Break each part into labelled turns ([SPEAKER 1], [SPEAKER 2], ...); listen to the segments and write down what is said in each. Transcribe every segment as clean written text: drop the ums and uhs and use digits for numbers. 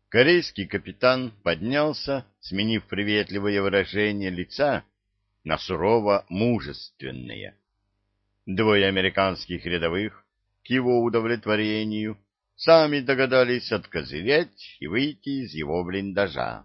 [SPEAKER 1] Корейский капитан поднялся, сменив приветливое выражение лица на сурово-мужественное. Двое американских рядовых, к его удовлетворению, сами догадались откозырять и выйти из его блиндажа.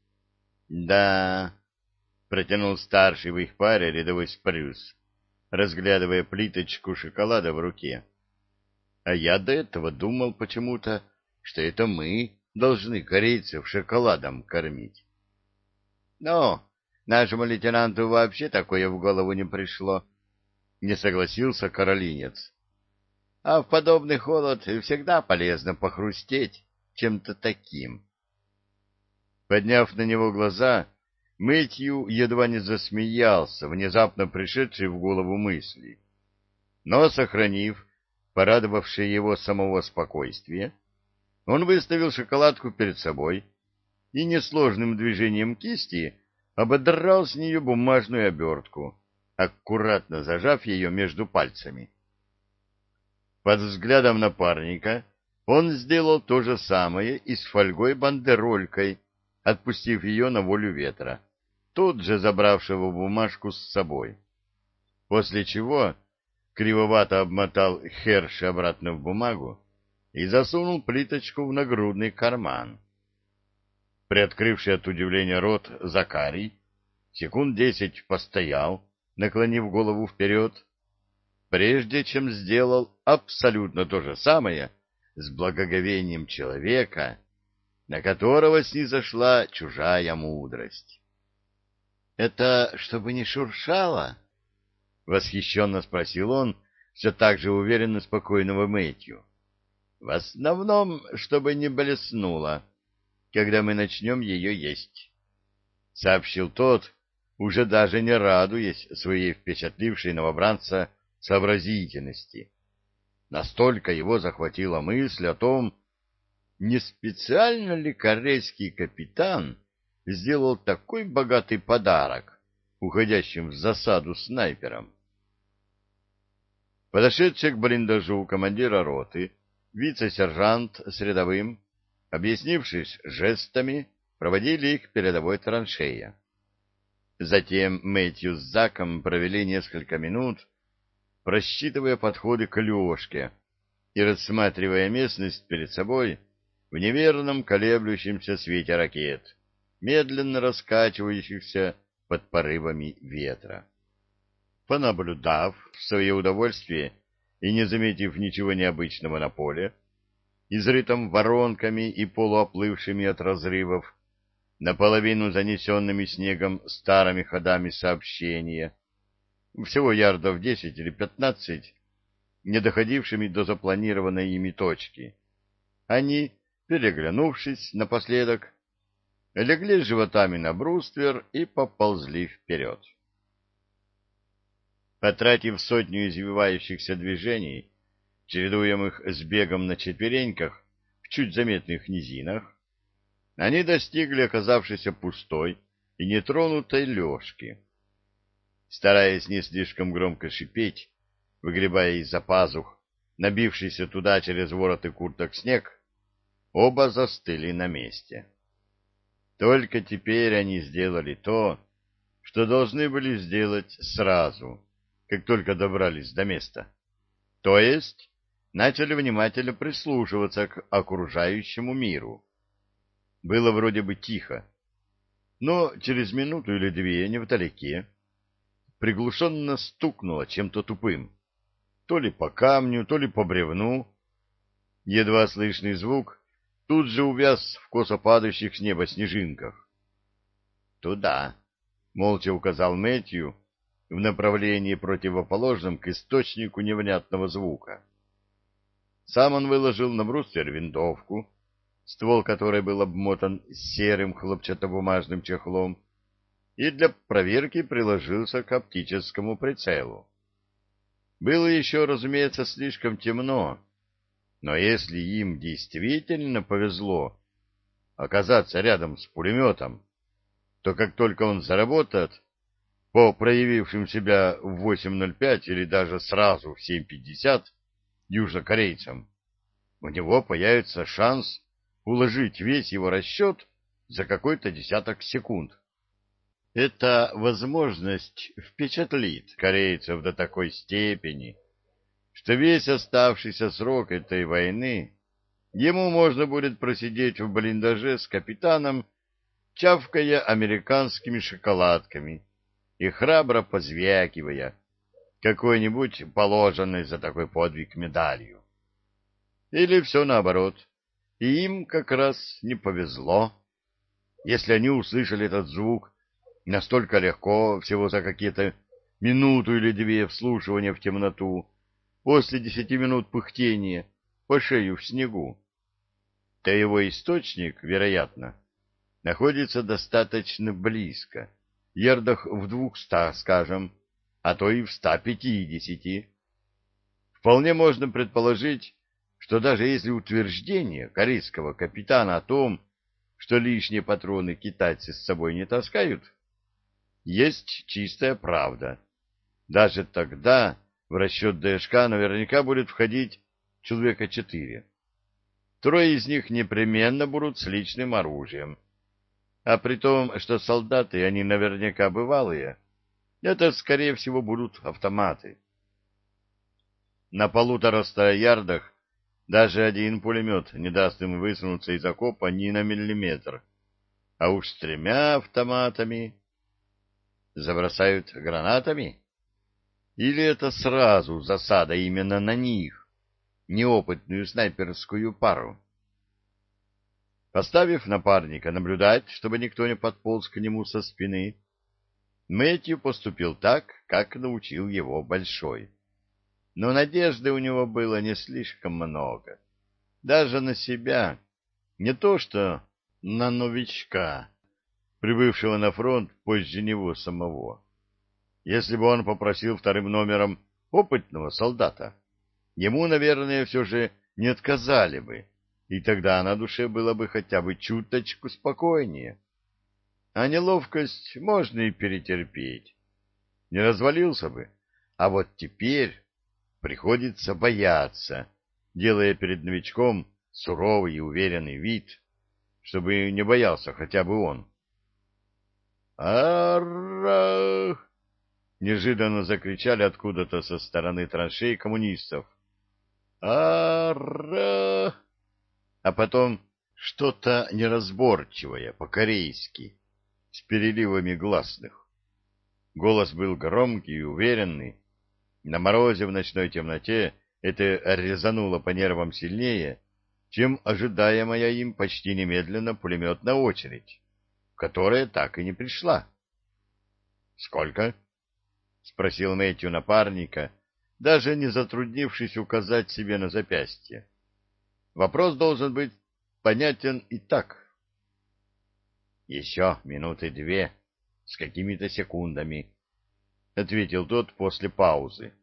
[SPEAKER 1] «Да», — протянул старший в их паре рядовой Спрюс, разглядывая плиточку шоколада в руке. «А я до этого думал почему-то, что это мы должны корейцев шоколадом кормить». «Ну, нашему лейтенанту вообще такое в голову не пришло», — не согласился каролинец. «А в подобный холод всегда полезно похрустеть чем-то таким». Подняв на него глаза, Мэтью едва не засмеялся, внезапно пришедшей в голову мысли. Но, сохранив порадовавшее его самого спокойствие, он выставил шоколадку перед собой и несложным движением кисти ободрал с нее бумажную обертку, аккуратно зажав ее между пальцами. Под взглядом напарника он сделал то же самое и с фольгой-бандеролькой, отпустив ее на волю ветра, тут же забравшего бумажку с собой. После чего кривовато обмотал Херши обратно в бумагу и засунул плиточку в нагрудный карман. Приоткрывший от удивления рот Закарий секунд 10 постоял, наклонив голову вперед, прежде чем сделал абсолютно то же самое с благоговением человека, на которого снизошла чужая мудрость. — Это чтобы не шуршало? — восхищенно спросил он, все так же уверенно спокойного Мэтью. — В основном, чтобы не блеснуло, когда мы начнем ее есть, — сообщил тот, уже даже не радуясь своей впечатлившей новобранца сообразительности. Настолько его захватила мысль о том, не специально ли корейский капитан сделал такой богатый подарок уходящим в засаду снайперам. Подошедший к блиндажу командира роты, вице-сержант с рядовым, объяснившись жестами, проводили их к передовой траншее. Затем Мэтью с Заком провели несколько минут, просчитывая подходы к Лёшке и рассматривая местность перед собой в неверном колеблющемся свете ракет, медленно раскачивающихся под порывами ветра. Понаблюдав в свое удовольствие и не заметив ничего необычного на поле, изрытом воронками и полуоплывшими от разрывов, наполовину занесенными снегом старыми ходами сообщения, всего ярдов 10 или 15, не доходившими до запланированной ими точки, они, переглянувшись напоследок, легли животами на бруствер и поползли вперед. Потратив сотню извивающихся движений, чередуемых с бегом на четвереньках в чуть заметных низинах, они достигли оказавшейся пустой и нетронутой Лёшки. Стараясь не слишком громко шипеть, выгребая из-за пазух набившийся туда через вороты курток снег, оба застыли на месте. Только теперь они сделали то, что должны были сделать сразу, как только добрались до места. То есть начали внимательно прислушиваться к окружающему миру. Было вроде бы тихо, но через минуту или две невдалеке приглушенно стукнуло чем-то тупым, то ли по камню, то ли по бревну. Едва слышный звук тут же увяз в косо падающих с неба снежинках. «Туда», — молча указал Мэтью в направлении противоположном к источнику невнятного звука. Сам он выложил на бруствер винтовку, ствол которой был обмотан серым хлопчатобумажным чехлом, и для проверки приложился к оптическому прицелу. Было еще, разумеется, слишком темно, но если им действительно повезло оказаться рядом с пулеметом, то как только он заработает по проявившим себя в 8:05 или даже сразу в 7:50 южнокорейцам, у него появится шанс уложить весь его расчет за какой-то десяток секунд. Эта возможность впечатлит корейцев до такой степени, что весь оставшийся срок этой войны ему можно будет просидеть в блиндаже с капитаном, чавкая американскими шоколадками и храбро позвякивая какой-нибудь положенной за такой подвиг медалью. Или все наоборот, и им как раз не повезло, если они услышали этот звук настолько легко, всего за какие-то минуту или две вслушивания в темноту, после 10 минут пыхтения по шею в снегу, то его источник, вероятно, находится достаточно близко, ярдах в 200, скажем, а то и в 150. Вполне можно предположить, что даже если утверждение корейского капитана о том, что лишние патроны китайцы с собой не таскают, есть чистая правда, даже тогда в расчет ДШК наверняка будет входить человека 4. Трое из них непременно будут с личным оружием. А при том, что солдаты, они наверняка бывалые, это, скорее всего, будут автоматы. На 1,5 ярдах даже один пулемет не даст им высунуться из окопа ни на миллиметр. А уж с 3 автоматами... Забросают гранатами? Или это сразу засада именно на них, неопытную снайперскую пару? Поставив напарника наблюдать, чтобы никто не подполз к нему со спины, Мэтью поступил так, как научил его Большой. Но надежды у него было не слишком много. Даже на себя, не то что на новичка, прибывшего на фронт позже него самого. Если бы он попросил вторым номером опытного солдата, ему, наверное, все же не отказали бы, и тогда на душе было бы хотя бы чуточку спокойнее. А неловкость можно и перетерпеть. Не развалился бы, а вот теперь приходится бояться, делая перед новичком суровый и уверенный вид, чтобы не боялся хотя бы он. «Ара!» — неожиданно закричали откуда-то со стороны траншей коммунистов. «Ара!» А потом что-то неразборчивое по-корейски, с переливами гласных. Голос был громкий и уверенный. На морозе в ночной темноте это резануло по нервам сильнее, чем ожидаемая им почти немедленно пулеметная очередь, которая так и не пришла. «Сколько?» — спросил Мэтью напарника, даже не затруднившись указать себе на запястье. Вопрос должен быть понятен и так. «Еще минуты 2 с какими-то секундами», — ответил тот после паузы.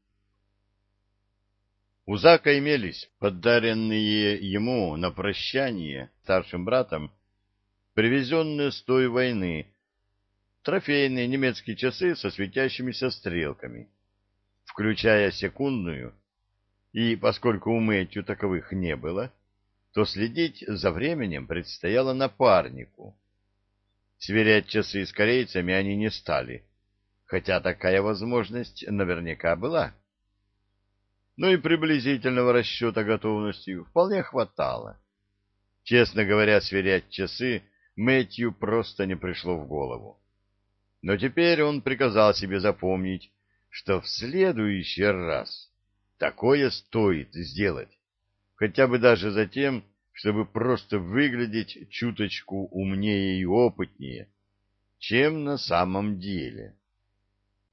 [SPEAKER 1] У Зака имелись подаренные ему на прощание старшим братом привезенные с той войны трофейные немецкие часы со светящимися стрелками, включая секундную, и поскольку у Мэтью таковых не было, то следить за временем предстояло напарнику. Сверять часы с корейцами они не стали, хотя такая возможность наверняка была. Но и приблизительного расчета готовности вполне хватало. Честно говоря, сверять часы Мэтью просто не пришло в голову. Но теперь он приказал себе запомнить, что в следующий раз такое стоит сделать, хотя бы даже за тем, чтобы просто выглядеть чуточку умнее и опытнее, чем на самом деле.